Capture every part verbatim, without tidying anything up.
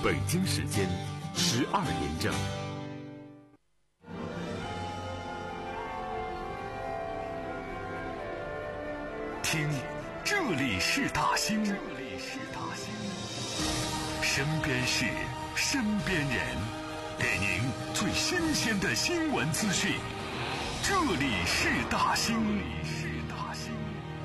北京时间十二点整。听，这里是大兴，这里是大兴，身边事，身边人，给您最新鲜的新闻资讯。这里是大兴，这里是大兴。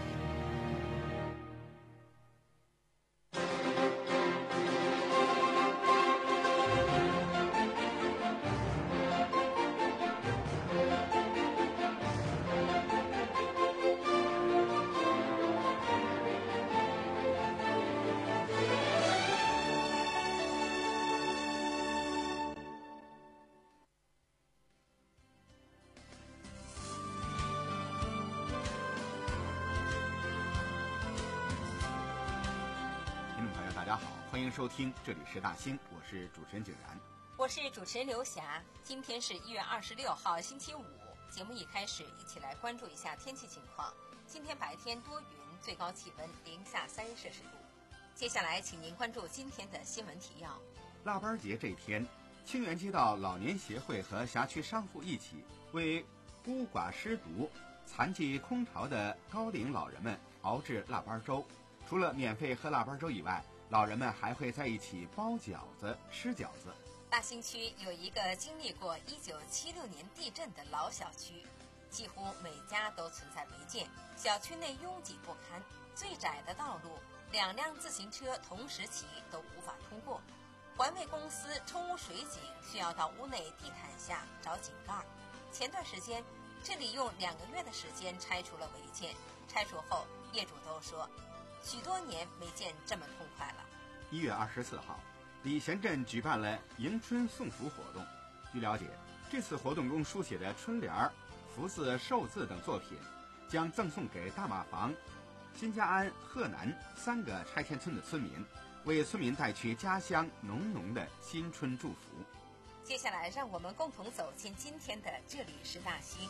欢迎收听，这里是大兴，我是主持人景然， 我是主持人刘霞。今天是一月二十六号，星期五。节目一开始，一起来关注一下天气情况。今天白天多云，最高气温零下三摄氏度。接下来，请您关注今天的新闻提要。 腊八节这天，清源街道老年协会和辖区商户一起为孤寡失独、残疾空巢的高龄老人们熬制腊八粥。除了免费喝腊八粥以外，老人们还会在一起包饺子、吃饺子。 大兴区有一个经历过一九七六年地震的老小区，几乎每家都存在违建，小区内拥挤不堪，最窄的道路，两辆自行车同时骑都无法通过。环卫公司冲污水井需要到屋内地毯下找井盖。前段时间，这里用两个月的时间拆除了违建，拆除后业主都说许多年没见这么痛快了。 一月二十四号，礼贤镇举办了迎春送福活动。据了解，这次活动中书写的春联、福字、寿字等作品将赠送给大马房、新家安、鹤南三个拆迁村的村民，为村民带去家乡浓浓的新春祝福。 接下来，让我们共同走进今天的这里是大兴。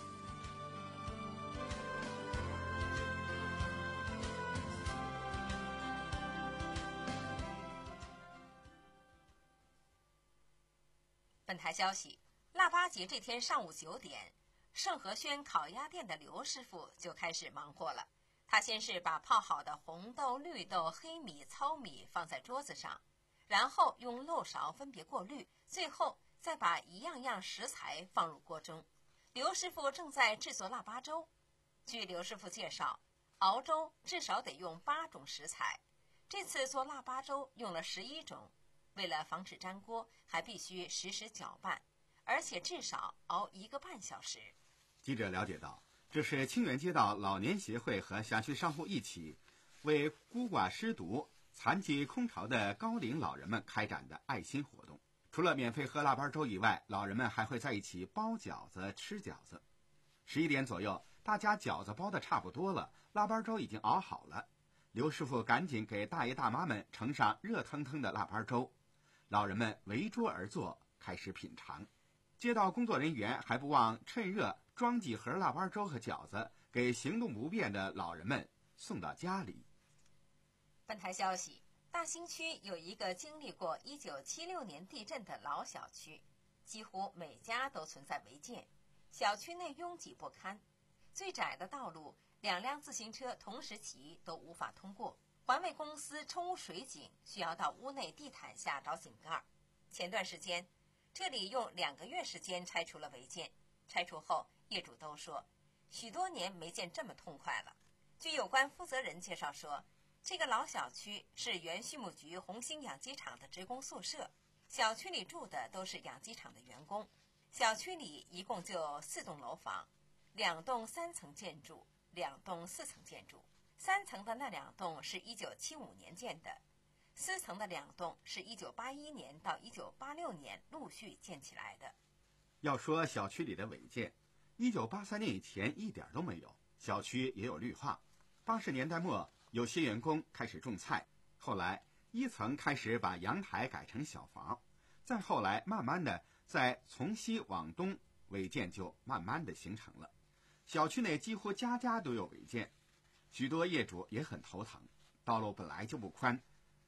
本台消息，腊八节这天上午九点，盛和轩烤鸭店的刘师傅就开始忙活了。他先是把泡好的红豆、绿豆、黑米、糙米放在桌子上，然后用漏勺分别过滤，最后再把一样样食材放入锅中。刘师傅正在制作腊八粥。据刘师傅介绍，熬粥至少得用八种食材，这次做腊八粥用了十一种。为了防止粘锅，还必须实时搅拌，而且至少熬一个半小时。 记者了解到，这是清源街道老年协会和辖区商户一起为孤寡失独、残疾空巢的高龄老人们开展的爱心活动。除了免费喝腊八粥以外，老人们还会在一起包饺子、吃饺子。十一点左右，大家饺子包的差不多了，腊八粥已经熬好了。刘师傅赶紧给大爷大妈们盛上热腾腾的腊八粥。老人们围桌而坐，开始品尝。街道工作人员还不忘趁热装几盒腊八粥和饺子，给行动不便的老人们送到家里。 本台消息，大兴区有一个经历过一九七六年地震的老小区，几乎每家都存在违建，小区内拥挤不堪，最窄的道路，两辆自行车同时骑都无法通过。环卫公司冲污水井需要到屋内地毯下找井盖。前段时间，这里用两个月时间拆除了违建，拆除后业主都说许多年没见这么痛快了。据有关负责人介绍说，这个老小区是原畜牧局红星养鸡场的职工宿舍，小区里住的都是养鸡场的员工。小区里一共就四栋楼房，两栋三层建筑，两栋四层建筑。三层的那两栋是一九七五年建的，四层的两栋是一九八一年到一九八六年陆续建起来的。 要说小区里的违建，一九八三年以前一点都没有，小区也有绿化。八十年代末，有些员工开始种菜，后来一层开始把阳台改成小房，再后来慢慢的在从西往东，违建就慢慢的形成了。小区内几乎家家都有违建，许多业主也很头疼。道路本来就不宽，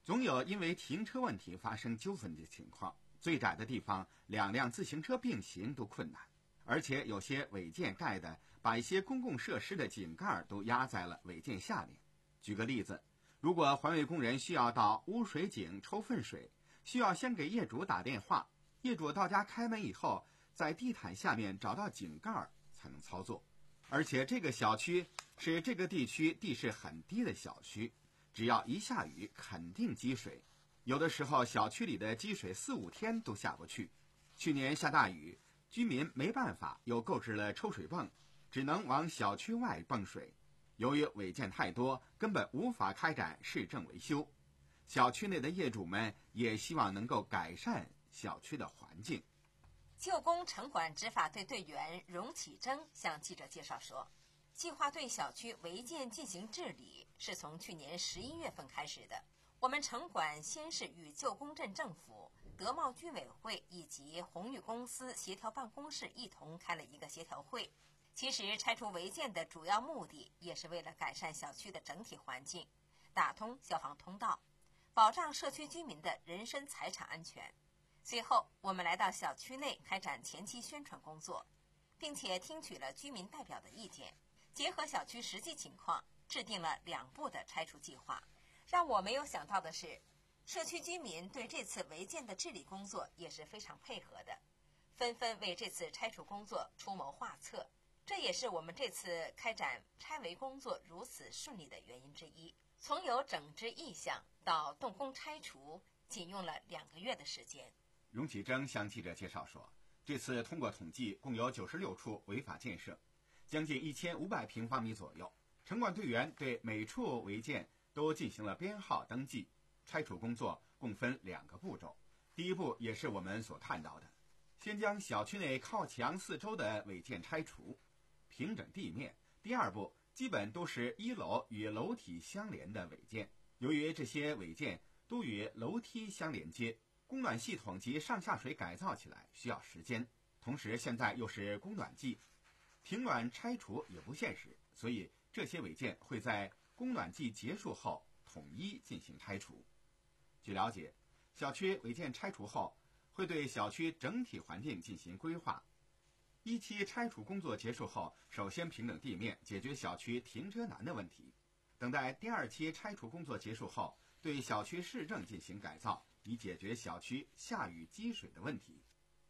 总有因为停车问题发生纠纷的情况，最窄的地方两辆自行车并行都困难，而且有些违建盖的把一些公共设施的井盖都压在了违建下面。举个例子，如果环卫工人需要到污水井抽粪水，需要先给业主打电话，业主到家开门以后，在地毯下面找到井盖才能操作。而且这个小区是这个地区地势很低的小区，只要一下雨肯定积水，有的时候小区里的积水四五天都下不去。去年下大雨，居民没办法，又购置了抽水泵，只能往小区外泵水。由于违建太多，根本无法开展市政维修。小区内的业主们也希望能够改善小区的环境。 旧工城管执法队队员荣启征向记者介绍说，计划对小区违建进行治理是从去年十一月份开始的。我们城管先是与旧公镇政府、德茂居委会以及宏裕公司协调办公室一同开了一个协调会。其实拆除违建的主要目的也是为了改善小区的整体环境，打通消防通道，保障社区居民的人身财产安全。随后我们来到小区内开展前期宣传工作，并且听取了居民代表的意见，结合小区实际情况制定了两步的拆除计划。让我没有想到的是，社区居民对这次违建的治理工作也是非常配合的，纷纷为这次拆除工作出谋划策，这也是我们这次开展拆违工作如此顺利的原因之一。从有整治意向到动工拆除，仅用了两个月的时间。 荣启征向记者介绍说，这次通过统计，共有九十六处违法建设，将近一千五百平方米左右。城管队员对每处违建都进行了编号登记。拆除工作共分两个步骤，第一步也是我们所看到的，先将小区内靠墙四周的违建拆除，平整地面。第二步基本都是一楼与楼体相连的违建，由于这些违建都与楼梯相连接，供暖系统及上下水改造起来需要时间，同时现在又是供暖季，停暖拆除也不现实，所以这些违建会在供暖季结束后统一进行拆除。据了解，小区违建拆除后会对小区整体环境进行规划。一期拆除工作结束后，首先平整地面，解决小区停车难的问题。等待第二期拆除工作结束后，对小区市政进行改造，以解决小区下雨积水的问题。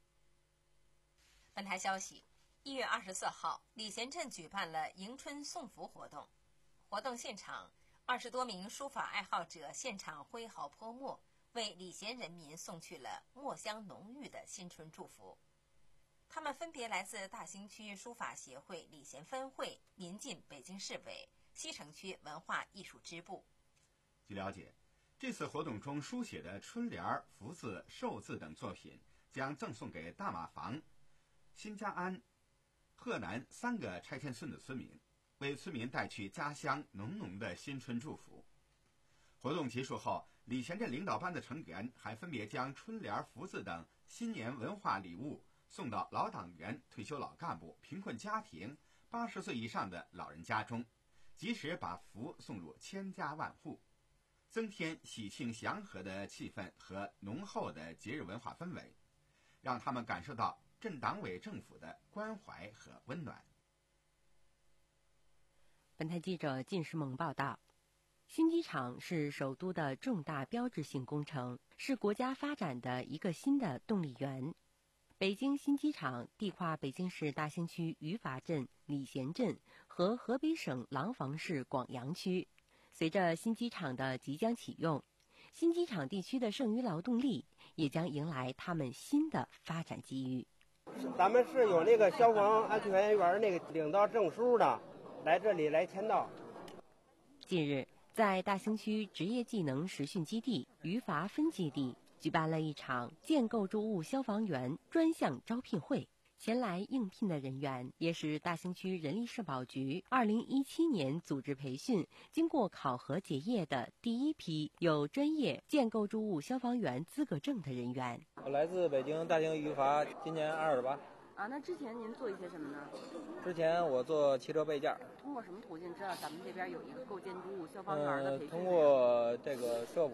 本台消息，一月二十四号，礼贤镇举办了迎春送福活动。活动现场，二十多名书法爱好者现场挥毫泼墨，为礼贤人民送去了墨香浓郁的新春祝福。他们分别来自大兴区书法协会礼贤分会、临近北京市委、西城区文化艺术支部。 据了解，这次活动中书写的春联、福字、寿字等作品将赠送给大马房、新家安、河南三个拆迁村的村民，为村民带去家乡浓浓的新春祝福。活动结束后，礼贤镇领导班的成员还分别将春联、福字等新年文化礼物送到老党员、退休老干部、贫困家庭、八十岁以上的老人家中，及时把福送入千家万户，增添喜庆祥和的气氛和浓厚的节日文化氛围，让他们感受到镇党委政府的关怀和温暖。 本台记者靳世萌报道，新机场是首都的重大标志性工程，是国家发展的一个新的动力源。北京新机场地跨北京市大兴区余法镇、礼贤镇和河北省廊坊市广阳区。随着新机场的即将启用，新机场地区的剩余劳动力也将迎来他们新的发展机遇。 咱们是有那个消防安全员那个领到证书的，来这里来签到。 近日，在大兴区职业技能实训基地余法分基地举办了一场建构筑物消防员专项招聘会。前来应聘的人员也是大兴区人力社保局二零一七年组织培训，经过考核结业的第一批有专业建构筑物消防员资格证的人员。 我来自北京大兴余法，今年二十八。 啊，那之前您做一些什么呢？ 之前我做汽车备件。 通过什么途径知道咱们这边有一个构建筑物消防员的培训？ 呃，通过这个社保，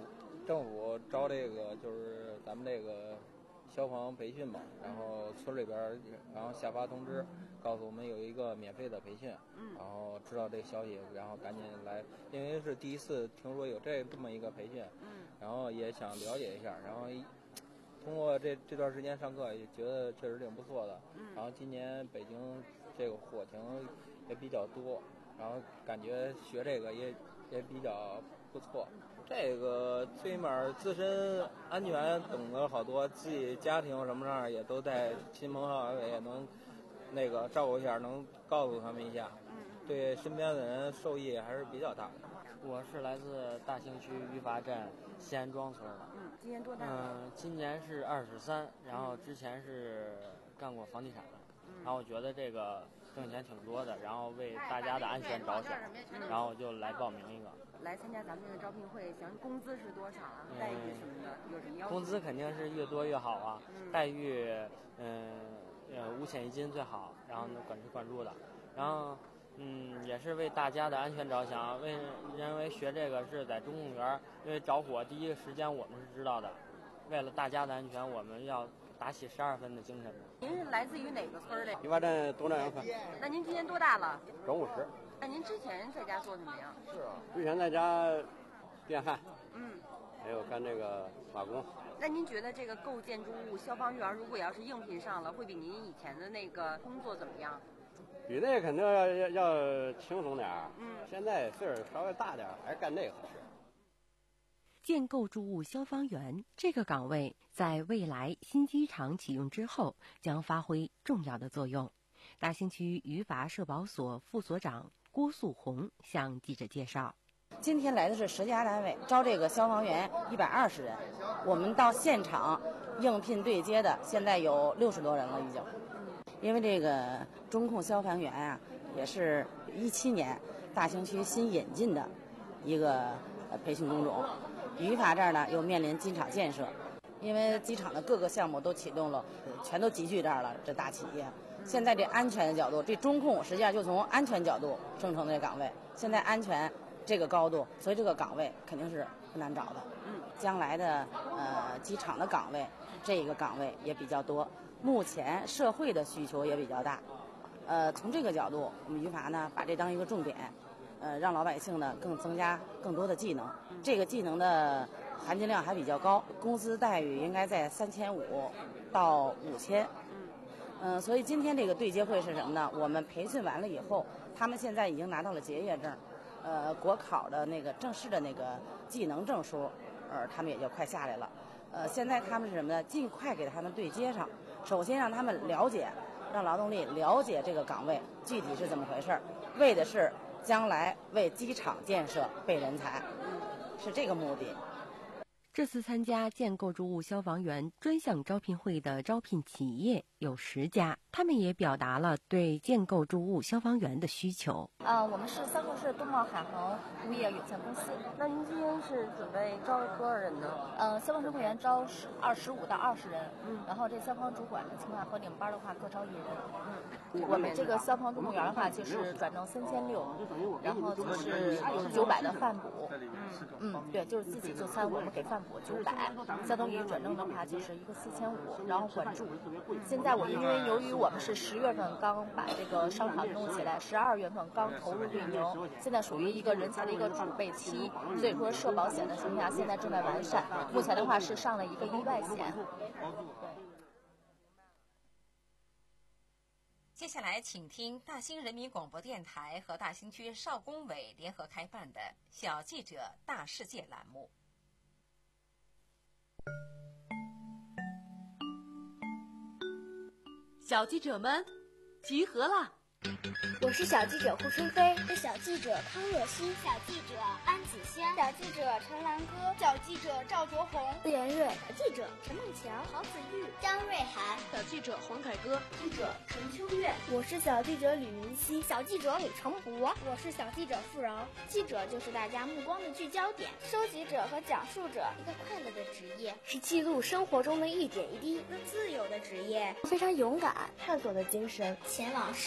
政府招这个就是咱们这个消防培训嘛，然后村里边然后下发通知，告诉我们有一个免费的培训，然后知道这个消息，然后赶紧来，因为是第一次听说有这这么一个培训，然后也想了解一下，然后通过这这段时间上课也觉得确实挺不错的，然后今年北京这个火情也比较多，然后感觉学这个也也比较不错。这个最起码自身安全懂得好多，自己家庭什么上也都在亲朋好友也能那个照顾一下，能告诉他们一下，对身边的人受益还是比较大的。 我是来自大兴区余阀镇西安庄村的。 嗯，今年多大？ 嗯，今年是二十三，然后之前是干过房地产的，然后我觉得这个挣钱挺多的，然后为大家的安全着想，然后我就来报名一个。 来参加咱们这个招聘会，想工资是多少啊？待遇什么的有什么要求？ 工资肯定是越多越好啊，待遇嗯呃五险一金最好，然后呢管吃管住的，然后嗯也是为大家的安全着想，为认为学这个是在中公园，因为着火第一个时间我们是知道的，为了大家的安全，我们要打起十二分的精神。 您是来自于哪个村的？ 余阀镇东站阳村。 那您今年多大了？ 整五十。 那您之前在家做什么呀？ 是啊，之前在家电焊， 嗯， 还有干这个瓦工。 那您觉得这个构建筑物消防员，如果要是应聘上了，会比您以前的那个工作怎么样？ 比那肯定要要要轻松点儿。 嗯， 现在岁数稍微大点儿，还是干这个合适。 建构筑物消防员这个岗位在未来新机场启用之后将发挥重要的作用。大兴区余阀社保所副所长郭素红向记者介绍， 今天来的是十家单位，招这个消防员一百二十人，我们到现场应聘对接的现在有六十多人了已经。因为这个中控消防员啊，也是一七年大兴区新引进的一个培训工种。余阀这儿呢又面临机场建设，因为机场的各个项目都启动了，全都集聚这儿了，这大企业。现在这安全的角度，这中控实际上就从安全角度生成的这岗位。现在安全这个高度，所以这个岗位肯定是不难找的。嗯，将来的呃机场的岗位，这个岗位也比较多。目前社会的需求也比较大，呃，从这个角度，我们余阀呢把这当一个重点，呃，让老百姓呢更增加更多的技能。这个技能的含金量还比较高，工资待遇应该在三千五到五千。嗯，所以今天这个对接会是什么呢？我们培训完了以后，他们现在已经拿到了结业证，呃，国考的那个正式的那个技能证书，呃，他们也就快下来了。呃，现在他们是什么呢？尽快给他们对接上，首先让他们了解，让劳动力了解这个岗位具体是怎么回事，为的是将来为机场建设备人才，是这个目的。 这次参加建构筑物消防员专项招聘会的招聘企业有十家，他们也表达了对建构筑物消防员的需求。 呃，我们是三河市东茂海航物业有限公司。 那您今天是准备招多少人呢？ 呃，消防指挥员招十二十五到二十人，嗯，然后这消防主管的情况和领班的话各招一人，嗯，我们这个消防助控员的话就是转正三千六，然后就是有九百的饭补，嗯嗯，对，就是自己就餐，我们给饭补九百，相当于转正的话就是一个四千五，然后管住。现在我们因为由于我们是十月份刚把这个商场弄起来，十二月份刚投入运营，现在属于一个人才的一个储备期，所以说社保险的情况下现在正在完善，目前的话是上了一个意外险。 接下来请听大兴人民广播电台和大兴区少工委联合开办的小记者大世界栏目。 小记者们集合了！ 我是小记者胡春飞，是小记者康若曦，小记者安子轩，小记者陈兰歌，小记者赵卓宏，陆妍瑞，小记者陈梦强，郝子玉，张瑞涵， 小记者黄凯歌， 记者陈秋月。我是小记者吕明熙，小记者李成博，我是小记者付饶。记者就是大家目光的聚焦点，收集者和讲述者，一个快乐的职业，是记录生活中的一点一滴，一个自由的职业，非常勇敢，探索的精神，前往事情发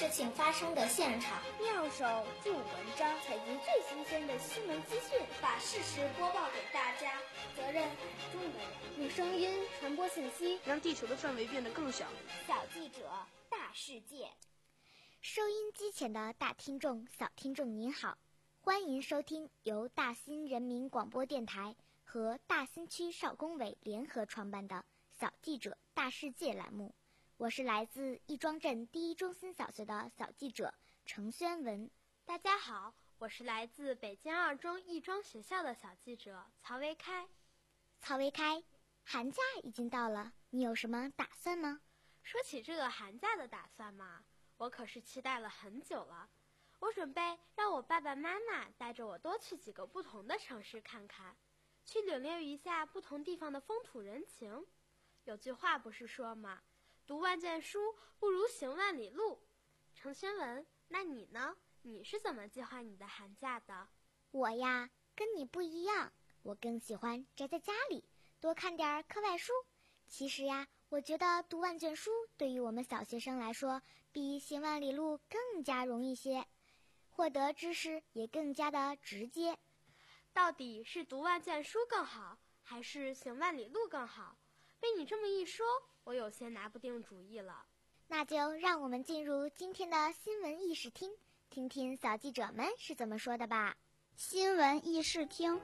发生的现场，妙手著文章，采集最新鲜的新闻资讯，把事实播报给大家。责任很重的人，用声音传播信息， 让地球的范围变得更小。 小记者，大世界。收音机前的大听众、小听众您好，欢迎收听由大新人民广播电台和大新区少工委联合创办的小记者大世界栏目。我是来自亦庄镇第一中心小学的小记者程宣文。 大家好，我是来自北京二中亦庄学校的小记者曹维开。 曹维开，寒假已经到了，你有什么打算吗？ 说起这个寒假的打算嘛，我可是期待了很久了。我准备让我爸爸妈妈带着我多去几个不同的城市看看，去领略一下不同地方的风土人情。有句话不是说吗？读万卷书不如行万里路。程宣文，那你呢？你是怎么计划你的寒假的？ 我呀，跟你不一样，我更喜欢宅在家里，多看点课外书。其实呀，我觉得读万卷书对于我们小学生来说，比行万里路更加容易些，获得知识也更加的直接。 到底是读万卷书更好，还是行万里路更好？被你这么一说，我有些拿不定主意了。 那就让我们进入今天的新闻议事厅，听听小记者们是怎么说的吧。新闻议事厅，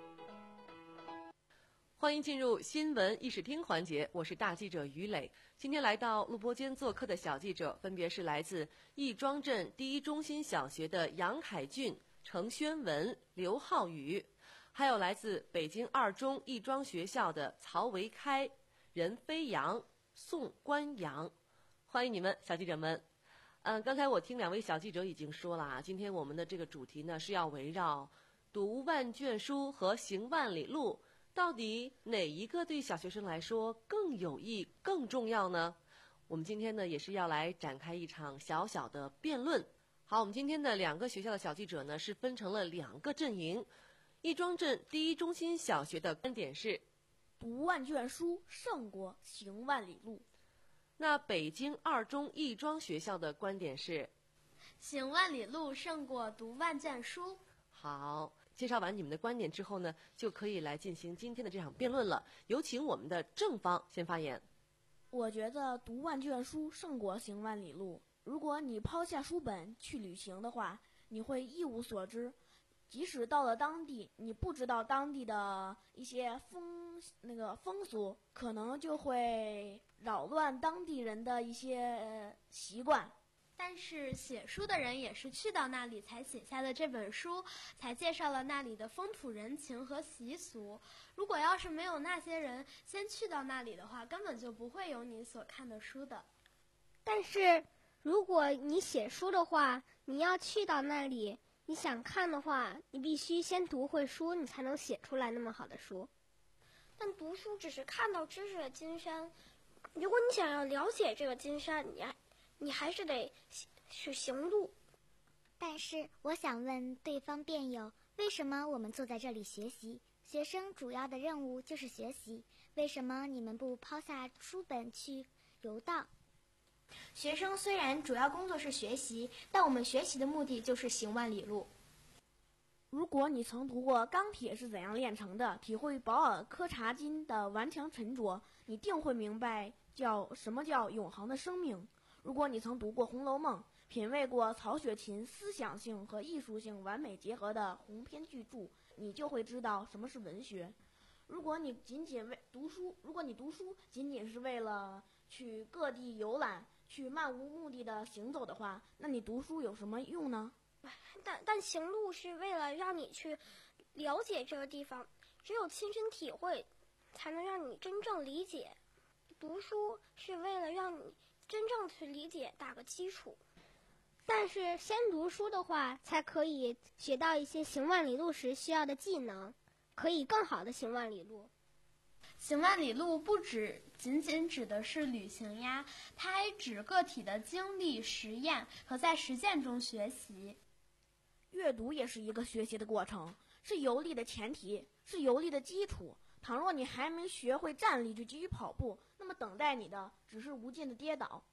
欢迎进入新闻议事厅环节，我是大记者于磊。今天来到录播间做客的小记者分别是来自亦庄镇第一中心小学的杨凯俊、程宣文、刘浩宇，还有来自北京二中亦庄学校的曹维开、任飞扬、宋关阳。欢迎你们，小记者们。嗯，刚才我听两位小记者已经说了啊，今天我们的这个主题呢是要围绕读万卷书和行万里路，到底哪一个对小学生来说更有益、更重要呢？我们今天呢也是要来展开一场小小的辩论。好，我们今天的两个学校的小记者呢是分成了两个阵营。亦庄镇第一中心小学的观点是： 读万卷书胜过行万里路。 那北京二中亦庄学校的观点是： 行万里路胜过读万卷书。 好，介绍完你们的观点之后呢，就可以来进行今天的这场辩论了。有请我们的正方先发言。 我觉得读万卷书胜过行万里路。如果你抛下书本去旅行的话，你会一无所知。即使到了当地，你不知道当地的一些风那个风俗，可能就会扰乱当地人的一些、呃、习惯。 但是写书的人也是去到那里才写下的这本书，才介绍了那里的风土人情和习俗。如果要是没有那些人先去到那里的话，根本就不会有你所看的书的。 但是如果你写书的话，你要去到那里，你想看的话，你必须先读会书，你才能写出来那么好的书。 但读书只是看到知识的金山，如果你想要了解这个金山，你还你还是得去行路。但是我想问对方辩友，为什么我们坐在这里学习？学生主要的任务就是学习，为什么你们不抛下书本去游荡？ 学生虽然主要工作是学习，但我们学习的目的就是行万里路。 如果你曾读过《钢铁是怎样炼成的》，体会保尔柯察金的顽强沉着，你定会明白叫什么叫永恒的生命。如果你曾读过《红楼梦》，品味过曹雪芹思想性和艺术性完美结合的鸿篇巨著，你就会知道什么是文学。如果你仅仅为读书，如果你读书仅仅是为了去各地游览，去漫无目的的行走的话，那你读书有什么用呢？ 但但行路是为了让你去了解这个地方，只有亲身体会，才能让你真正理解。读书是为了让你真正去理解，打个基础。 但是先读书的话，才可以学到一些行万里路时需要的技能，可以更好的行万里路。 行万里路不只仅仅指的是旅行呀，它还指个体的经历、实验和在实践中学习。 阅读也是一个学习的过程，是游历的前提，是游历的基础。倘若你还没学会站立就继续跑步，那么等待你的只是无尽的跌倒。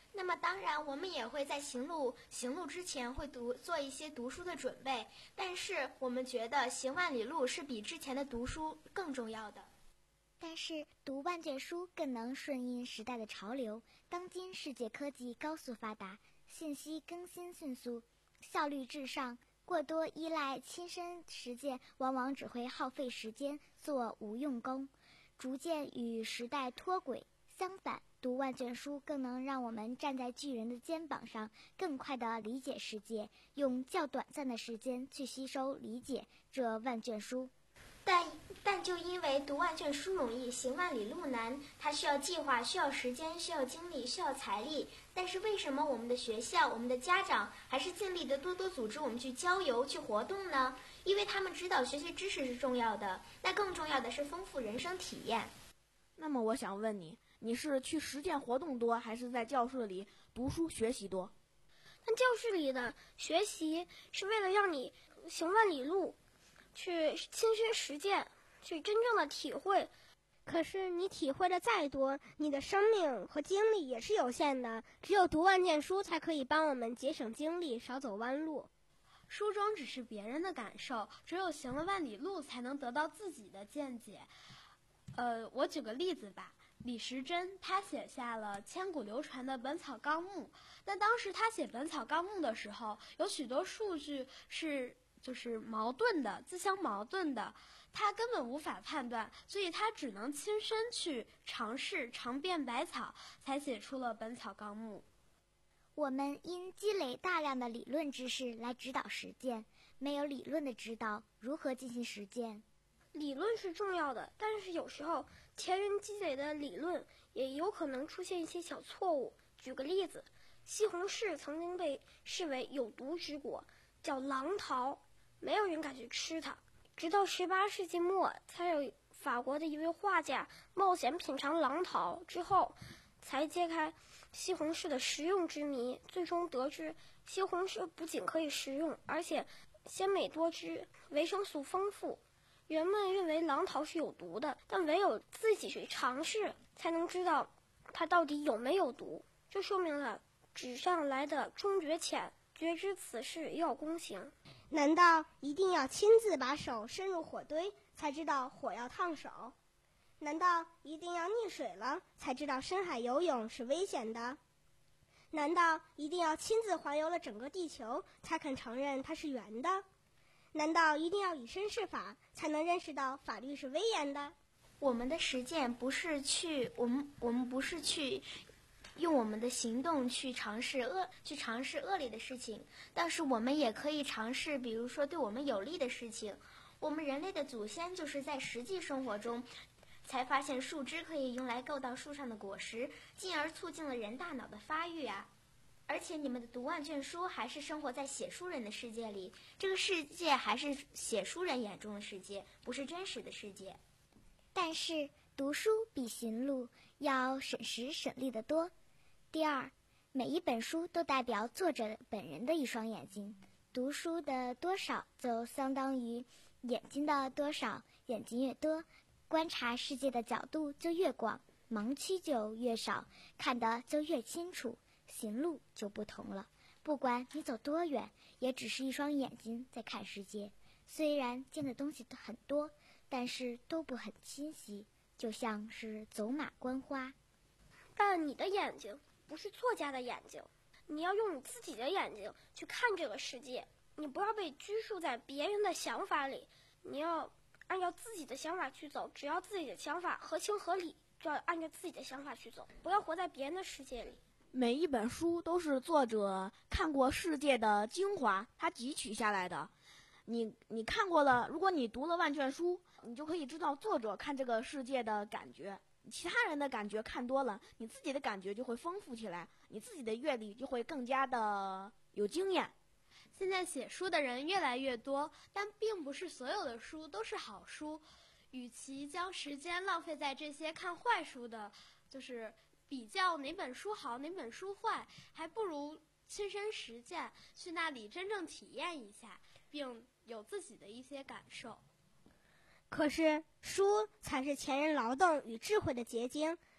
那么当然，我们也会在行路行路之前会读做一些读书的准备，但是我们觉得行万里路是比之前的读书更重要的。 但是读万卷书更能顺应时代的潮流。当今世界科技高速发达，信息更新迅速，效率至上，过多依赖亲身实践，往往只会耗费时间，做无用功，逐渐与时代脱轨。相反，读万卷书更能让我们站在巨人的肩膀上，更快地理解世界，用较短暂的时间去吸收理解这万卷书。 但但就因为读万卷书容易，行万里路难，它需要计划，需要时间，需要精力，需要财力。但是为什么我们的学校、我们的家长还是尽力的多多组织我们去郊游、去活动呢？因为他们知道学习知识是重要的，那更重要的是丰富人生体验。 那么我想问你，你是去实践活动多，还是在教室里读书学习多？ 但教室里的学习是为了让你行万里路，去亲身实践，去真正的体会。 可是你体会的再多，你的生命和精力也是有限的，只有读万卷书才可以帮我们节省精力，少走弯路。 书中只是别人的感受，只有行了万里路才能得到自己的见解。呃，我举个例子吧，李时珍他写下了千古流传的《本草纲目》，但当时他写《本草纲目》的时候，有许多数据是就是矛盾的，自相矛盾的，他根本无法判断，所以他只能亲身去尝试尝遍百草，才写出了《本草纲目》。 我们因积累大量的理论知识来指导实践，没有理论的指导，如何进行实践？ 理论是重要的，但是有时候前人积累的理论也有可能出现一些小错误。举个例子，西红柿曾经被视为有毒之果，叫狼桃，没有人敢去吃它。直到十八世纪末，才有法国的一位画家冒险品尝狼桃之后，才揭开西红柿的食用之谜，最终得知西红柿不仅可以食用，而且鲜美多汁，维生素丰富。人们认为狼桃是有毒的，但唯有自己去尝试，才能知道它到底有没有毒。这说明了纸上来的终觉浅，觉知此事要躬行。 难道一定要亲自把手伸入火堆，才知道火要烫手？难道一定要溺水了，才知道深海游泳是危险的？难道一定要亲自环游了整个地球，才肯承认它是圆的？难道一定要以身试法，才能认识到法律是威严的？我们的实践不是去，我们我们不是去用我们的行动去尝试恶，去尝试恶劣的事情，但是我们也可以尝试，比如说对我们有利的事情。我们人类的祖先就是在实际生活中，才发现树枝可以用来够到树上的果实，进而促进了人大脑的发育啊。而且你们的读万卷书还是生活在写书人的世界里，这个世界还是写书人眼中的世界，不是真实的世界。但是读书比行路要省时省力得多。第二，每一本书都代表作者本人的一双眼睛，读书的多少就相当于眼睛的多少，眼睛越多，观察世界的角度就越广，盲区就越少，看得就越清楚。行路就不同了，不管你走多远，也只是一双眼睛在看世界。虽然见的东西很多，但是都不很清晰，就像是走马观花。 但你的眼睛不是作家的眼睛，你要用你自己的眼睛去看这个世界，你不要被拘束在别人的想法里，你要按照自己的想法去走，只要自己的想法合情合理，就要按照自己的想法去走，不要活在别人的世界里。 每一本书都是作者看过世界的精华，他汲取下来的。你你看过了，如果你读了万卷书，你就可以知道作者看这个世界的感觉。其他人的感觉看多了，你自己的感觉就会丰富起来，你自己的阅历就会更加的有经验。 现在写书的人越来越多，但并不是所有的书都是好书。与其将时间浪费在这些看坏书的，就是比较哪本书好哪本书坏，还不如亲身实践，去那里真正体验一下，并有自己的一些感受。 可是书才是前人劳动与智慧的结晶，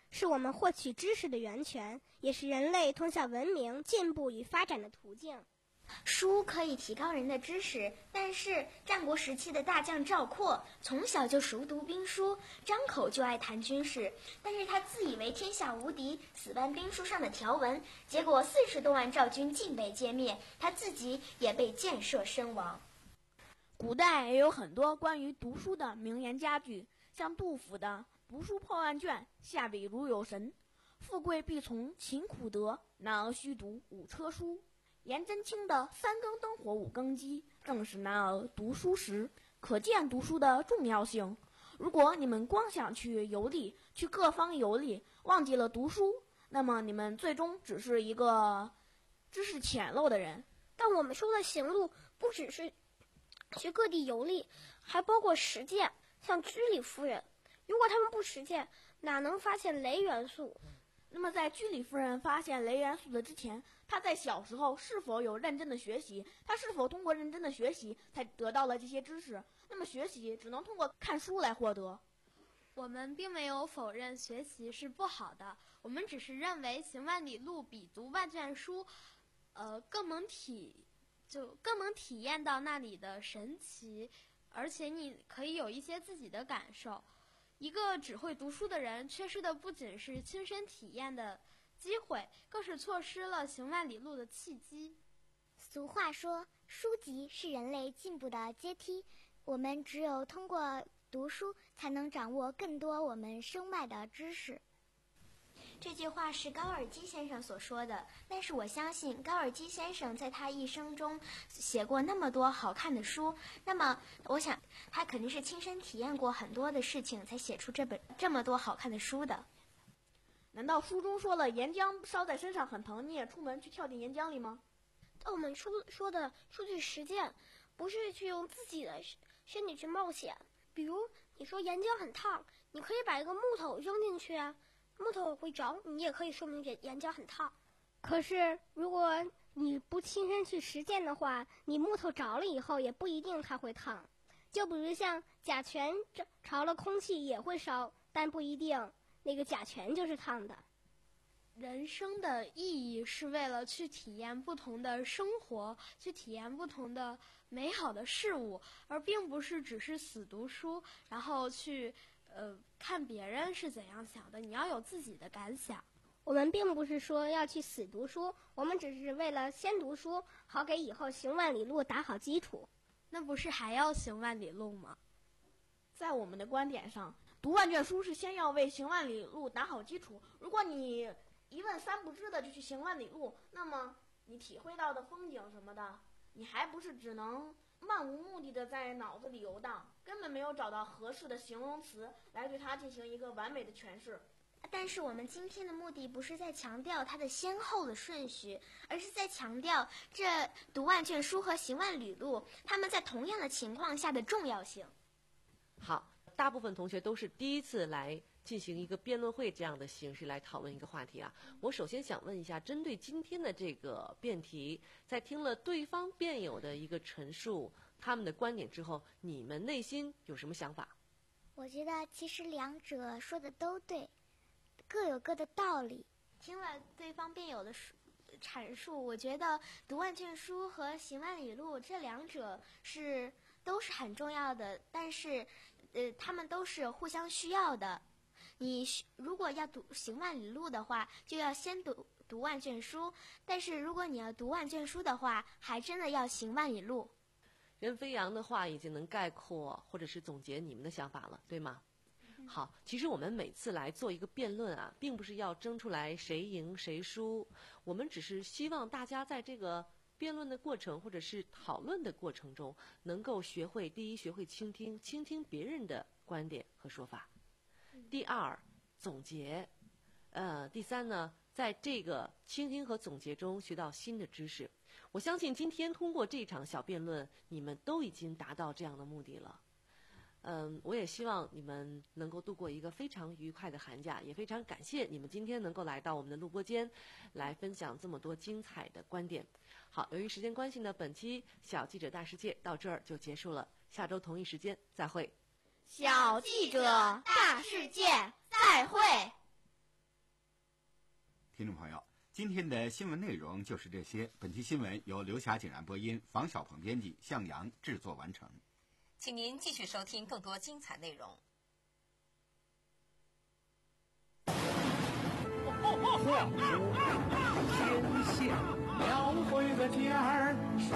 是我们获取知识的源泉，也是人类通向文明、进步与发展的途径。 书可以提高人的知识，但是战国时期的大将赵括从小就熟读兵书，张口就爱谈军事，但是他自以为天下无敌，死搬兵书上的条文，结果四十多万赵军尽被歼灭，他自己也被箭射身亡。 古代也有很多关于读书的名言佳句，像杜甫的“读书破万卷，下笔如有神”，富贵必从勤苦得，男儿须读五车书。颜真卿的三更灯火五更鸡，正是男儿读书时，可见读书的重要性。如果你们光想去游历，去各方游历，忘记了读书，那么你们最终只是一个知识浅陋的人。 但我们说的行路不只是去各地游历，还包括实践，像居里夫人，如果他们不实践，哪能发现镭元素？ 那么在居里夫人发现镭元素的之前，她在小时候是否有认真的学习？她是否通过认真的学习才得到了这些知识？那么学习只能通过看书来获得。 我们并没有否认学习是不好的，我们只是认为行万里路比读万卷书，呃，更能体就更能体验到那里的神奇，而且你可以有一些自己的感受。一个只会读书的人，缺失的不仅是亲身体验的机会，更是错失了行万里路的契机。 俗话说，书籍是人类进步的阶梯，我们只有通过读书，才能掌握更多我们身外的知识。这句话是高尔基先生所说的，但是我相信高尔基先生在他一生中写过那么多好看的书，那么我想他肯定是亲身体验过很多的事情，才写出这本这么多好看的书的。 难道书中说了岩浆烧在身上很疼，你也出门去跳进岩浆里吗？ 我们出说的出去实践，不是去用自己的身体去冒险。比如你说岩浆很烫，你可以把一个木头扔进去啊，木头会着，你也可以说明岩岩浆很烫。 可是如果你不亲身去实践的话，你木头着了以后也不一定它会烫。就比如像甲醛着了空气也会烧，但不一定那个甲醛就是烫的。 人生的意义是为了去体验不同的生活，去体验不同的美好的事物，而并不是只是死读书，然后去呃看别人是怎样想的。你要有自己的感想。 我们并不是说要去死读书，我们只是为了先读书，好给以后行万里路打好基础。 那不是还要行万里路吗？ 在我们的观点上，读万卷书是先要为行万里路打好基础。如果你一问三不知的就去行万里路，那么你体会到的风景什么的，你还不是只能漫无目的的在脑子里游荡，根本没有找到合适的形容词来对它进行一个完美的诠释。 但是我们今天的目的不是在强调它的先后的顺序，而是在强调这读万卷书和行万里路它们在同样的情况下的重要性。 好，大部分同学都是第一次来进行一个辩论会这样的形式来讨论一个话题啊。我首先想问一下，针对今天的这个辩题，在听了对方辩友的一个陈述，他们的观点之后，你们内心有什么想法？ 我觉得其实两者说的都对，各有各的道理。听了对方辩友的阐述，我觉得读万卷书和行万里路这两者是都是很重要的，但是呃，他们都是互相需要的。你如果要读行万里路的话，就要先读读万卷书，但是如果你要读万卷书的话，还真的要行万里路。 任飞扬的话已经能概括或者是总结你们的想法了，对吗？好，其实我们每次来做一个辩论啊，并不是要争出来谁赢谁输，我们只是希望大家在这个辩论的过程或者是讨论的过程中，能够学会第一，学会倾听，倾听别人的观点和说法；第二，总结；呃，第三呢，在这个倾听和总结中学到新的知识。我相信今天通过这场小辩论，你们都已经达到这样的目的了。嗯，我也希望你们能够度过一个非常愉快的寒假，也非常感谢你们今天能够来到我们的录播间，来分享这么多精彩的观点。好，由于时间关系呢，本期小记者大世界到这儿就结束了，下周同一时间再会。 小记者大世界再会。 听众朋友，今天的新闻内容就是这些。本期新闻由刘霞景然播音，房小鹏编辑，向阳制作完成。 请您继续收听更多精彩内容。 天下描绘个天儿。